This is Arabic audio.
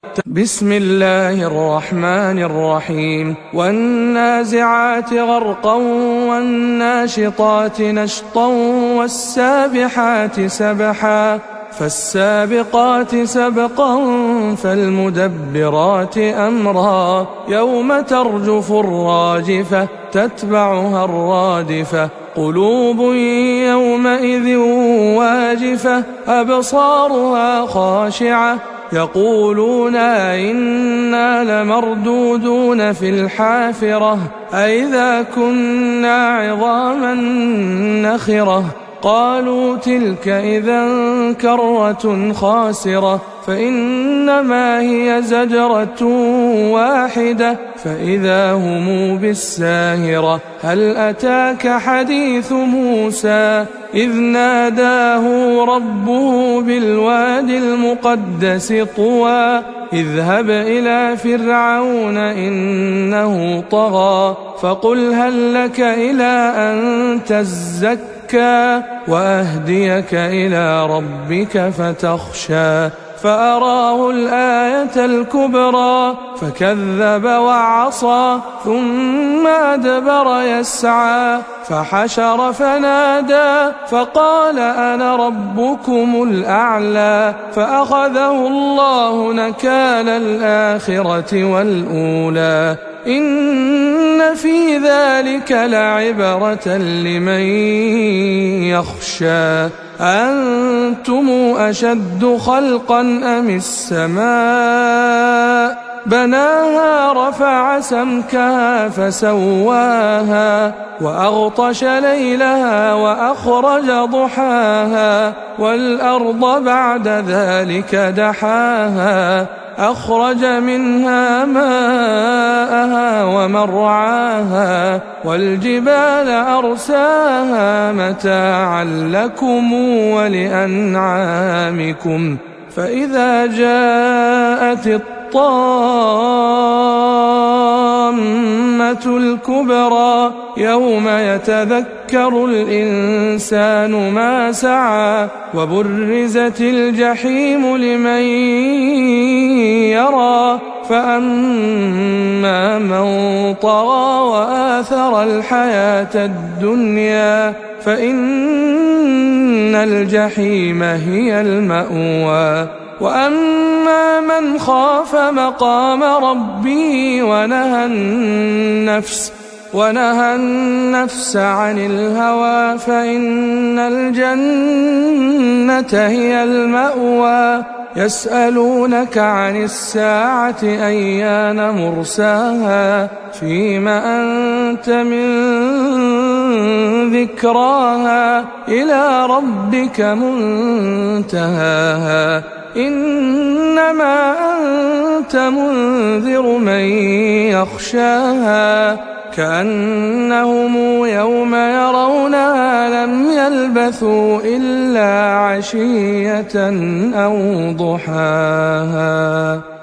بسم الله الرحمن الرحيم والنازعات غرقا والناشطات نشطا والسابحات سبحا فالسابقات سبقا فالمدبرات أمرا يوم ترجف الراجفة تتبعها الرادفة قلوب يومئذ واجفة أبصارها خاشعة يقولون إنا لمردودون في الحافرة أئذا كنا عظاما نخرة قالوا تلك إذا كرة خاسرة فإنما هي زجرة واحدة فإذا هم بالساهرة هل أتاك حديث موسى إذ ناداه ربه بالواد المقدس طوى اذهب إلى فرعون إنه طغى فقل هل لك إلى أن تزكى وأهديك إلى ربك فتخشى فأراه الآية الكبرى فكذب وعصى ثم أدبر يسعى فحشر فنادى فقال أنا ربكم الأعلى فأخذه الله نكال الآخرة والأولى إن في ذلك لعبرة لمن يخشى أنتم أشد خلقا أم السماء بناها رفع سمكها فسواها وأغطش ليلها وأخرج ضحاها والأرض بعد ذلك دحاها أخرج منها ماءها ومرعاها والجبال أرساها متاعا لكم ولأنعامكم فإذا جاءت الطامة الكبرى يوم يتذكر الإنسان ما سعى وبرزت الجحيم لمن يرى فأما من طغى وآثر الحياة الدنيا فإن الجحيم هي المأوى وأما من خاف مقام ربه ونهى النفس عن الهوى فإن الجنة هي المأوى يسألونك عن الساعة أيان مرساها فيم أنت من ذكراها إلى ربك منتهاها إنما أنت منذر من يخشاها كأنهم يوم يرونها لم يلبثوا إلا عشية أو ضحاها.